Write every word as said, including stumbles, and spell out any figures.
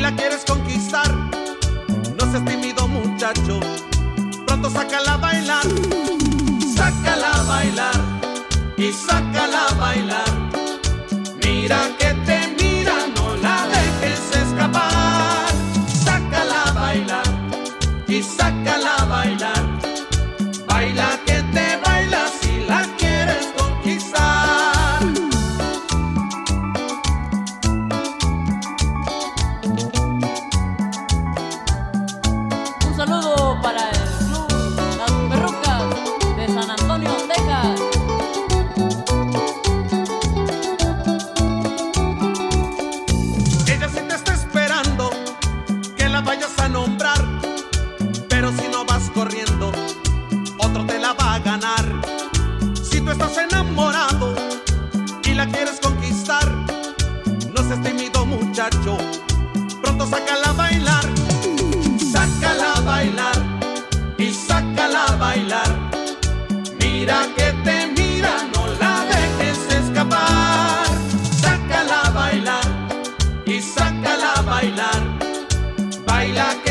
la quieres conquistar, no seas tímido muchacho, pronto sácala a bailar. Sácala a bailar y sácala a bailar. Mira que te mira, no la dejes escapar. Sácala a bailar y sácala a bailar. Baila que te baila si la quieres conquistar. Un saludo para el club Las Perrucas de San Antonio, Texas. Ella sí te está esperando que la vayas a nombrar, pero si no vas corriendo, otro te la va a ganar. Si tú estás enamorado y la quieres conquistar, no seas tímido muchacho, pronto sácala a bailar. Sácala a bailar y sácala a bailar. Mira que te mira, no la dejes escapar. Sácala a bailar y sácala a bailar. Baila